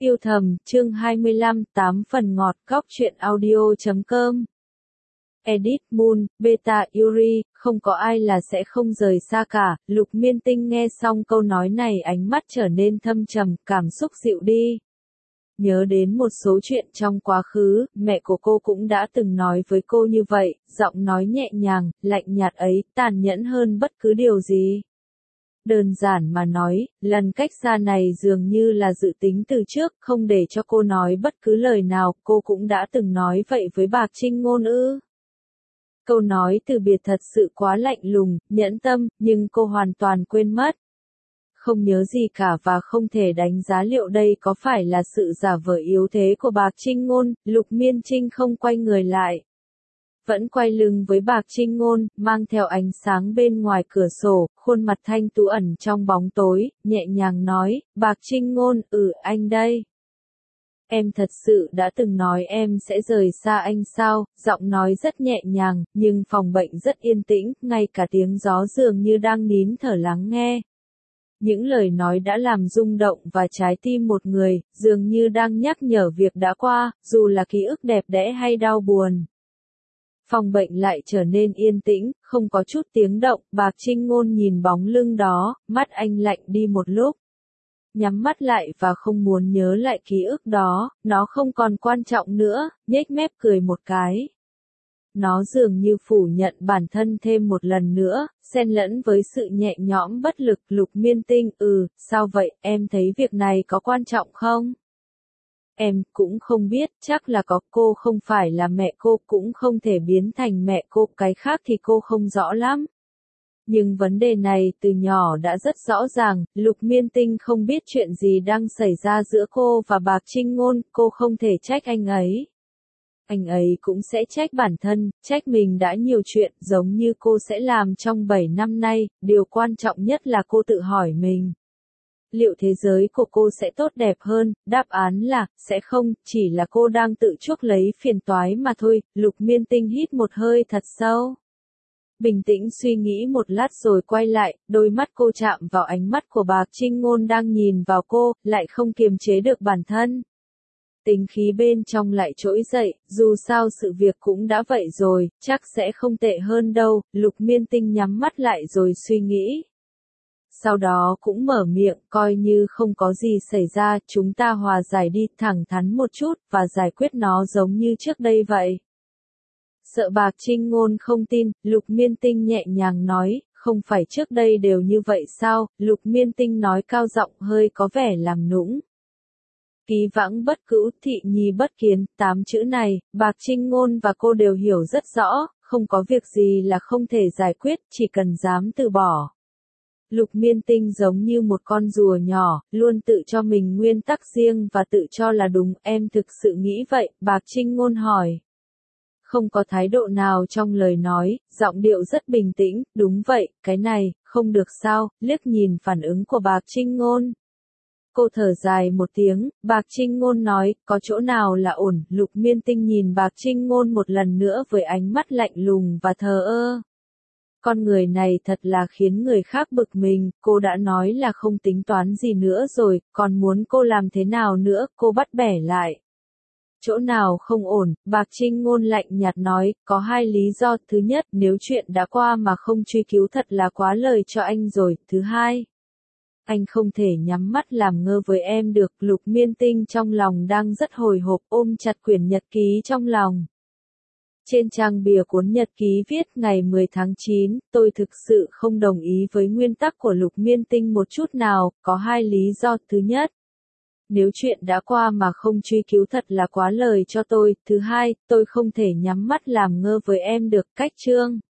Yêu thầm, chương 25, 8 phần ngọt, góc truyện audio.com. Edit Moon, Beta Yuri, không có ai là sẽ không rời xa cả. Lục Miên Tinh nghe xong câu nói này ánh mắt trở nên thâm trầm, cảm xúc dịu đi. Nhớ đến một số chuyện trong quá khứ, mẹ của cô cũng đã từng nói với cô như vậy, giọng nói nhẹ nhàng, lạnh nhạt ấy, tàn nhẫn hơn bất cứ điều gì. Đơn giản mà nói, lần cách xa này dường như là dự tính từ trước, không để cho cô nói bất cứ lời nào, cô cũng đã từng nói vậy với Bạc Trinh Ngôn ư. Câu nói từ biệt thật sự quá lạnh lùng, nhẫn tâm, nhưng cô hoàn toàn quên mất. Không nhớ gì cả và không thể đánh giá liệu đây có phải là sự giả vờ yếu thế của Bạc Trinh Ngôn. Lục Miên Trinh không quay người lại. Vẫn quay lưng với Bạc Trinh Ngôn, mang theo ánh sáng bên ngoài cửa sổ, khuôn mặt thanh tú ẩn trong bóng tối, nhẹ nhàng nói, Bạc Trinh Ngôn, anh đây. Em thật sự đã từng nói em sẽ rời xa anh sao, giọng nói rất nhẹ nhàng, nhưng phòng bệnh rất yên tĩnh, ngay cả tiếng gió dường như đang nín thở lắng nghe. Những lời nói đã làm rung động và trái tim một người, dường như đang nhắc nhở việc đã qua, dù là ký ức đẹp đẽ hay đau buồn. Phòng bệnh lại trở nên yên tĩnh, không có chút tiếng động, Bạc Trinh Ngôn nhìn bóng lưng đó, mắt anh lạnh đi một lúc. Nhắm mắt lại và không muốn nhớ lại ký ức đó, nó không còn quan trọng nữa, nhếch mép cười một cái. Nó dường như phủ nhận bản thân thêm một lần nữa, xen lẫn với sự nhẹ nhõm bất lực. Lục Miên Tinh, sao vậy, em thấy việc này có quan trọng không? Em cũng không biết, chắc là có, cô không phải là mẹ cô, cũng không thể biến thành mẹ cô, cái khác thì cô không rõ lắm. Nhưng vấn đề này từ nhỏ đã rất rõ ràng, Lục Miên Tinh không biết chuyện gì đang xảy ra giữa cô và Bạc Trinh Ngôn, cô không thể trách anh ấy. Anh ấy cũng sẽ trách bản thân, trách mình đã nhiều chuyện, giống như cô sẽ làm trong 7 năm nay, điều quan trọng nhất là cô tự hỏi mình. Liệu thế giới của cô sẽ tốt đẹp hơn? Đáp án là, sẽ không, chỉ là cô đang tự chuốc lấy phiền toái mà thôi. Lục Miên Tinh hít một hơi thật sâu. Bình tĩnh suy nghĩ một lát rồi quay lại, đôi mắt cô chạm vào ánh mắt của Bạc Trinh Ngôn đang nhìn vào cô, lại không kiềm chế được bản thân. Tính khí bên trong lại trỗi dậy, dù sao sự việc cũng đã vậy rồi, chắc sẽ không tệ hơn đâu. Lục Miên Tinh nhắm mắt lại rồi suy nghĩ. Sau đó cũng mở miệng, coi như không có gì xảy ra, chúng ta hòa giải đi, thẳng thắn một chút, và giải quyết nó giống như trước đây vậy. Sợ Bạc Trinh Ngôn không tin, Lục Miên Tinh nhẹ nhàng nói, không phải trước đây đều như vậy sao? Lục Miên Tinh nói cao giọng hơi có vẻ làm nũng. Ký vãng bất cữu, thị nhi bất kiến, 8 chữ này, Bạc Trinh Ngôn và cô đều hiểu rất rõ, không có việc gì là không thể giải quyết, chỉ cần dám từ bỏ. Lục Miên Tinh giống như một con rùa nhỏ, luôn tự cho mình nguyên tắc riêng và tự cho là đúng, em thực sự nghĩ vậy, Bạc Trinh Ngôn hỏi. Không có thái độ nào trong lời nói, giọng điệu rất bình tĩnh, đúng vậy, cái này, không được sao, liếc nhìn phản ứng của Bạc Trinh Ngôn. Cô thở dài một tiếng, Bạc Trinh Ngôn nói, có chỗ nào là ổn, Lục Miên Tinh nhìn Bạc Trinh Ngôn một lần nữa với ánh mắt lạnh lùng và thờ ơ. Con người này thật là khiến người khác bực mình, cô đã nói là không tính toán gì nữa rồi, còn muốn cô làm thế nào nữa, cô bắt bẻ lại. Chỗ nào không ổn, Bạc Trinh Ngôn lạnh nhạt nói, có 2 lý do, thứ nhất, nếu chuyện đã qua mà không truy cứu thật là quá lời cho anh rồi, thứ hai. Anh không thể nhắm mắt làm ngơ với em được. Lục Miên Tinh trong lòng đang rất hồi hộp, ôm chặt quyển nhật ký trong lòng. Trên trang bìa cuốn nhật ký viết ngày 10 tháng 9, tôi thực sự không đồng ý với nguyên tắc của Lục Miên Tinh một chút nào, có 2 lý do, thứ nhất. Nếu chuyện đã qua mà không truy cứu thật là quá lời cho tôi, thứ hai, tôi không thể nhắm mắt làm ngơ với em được, cách chương.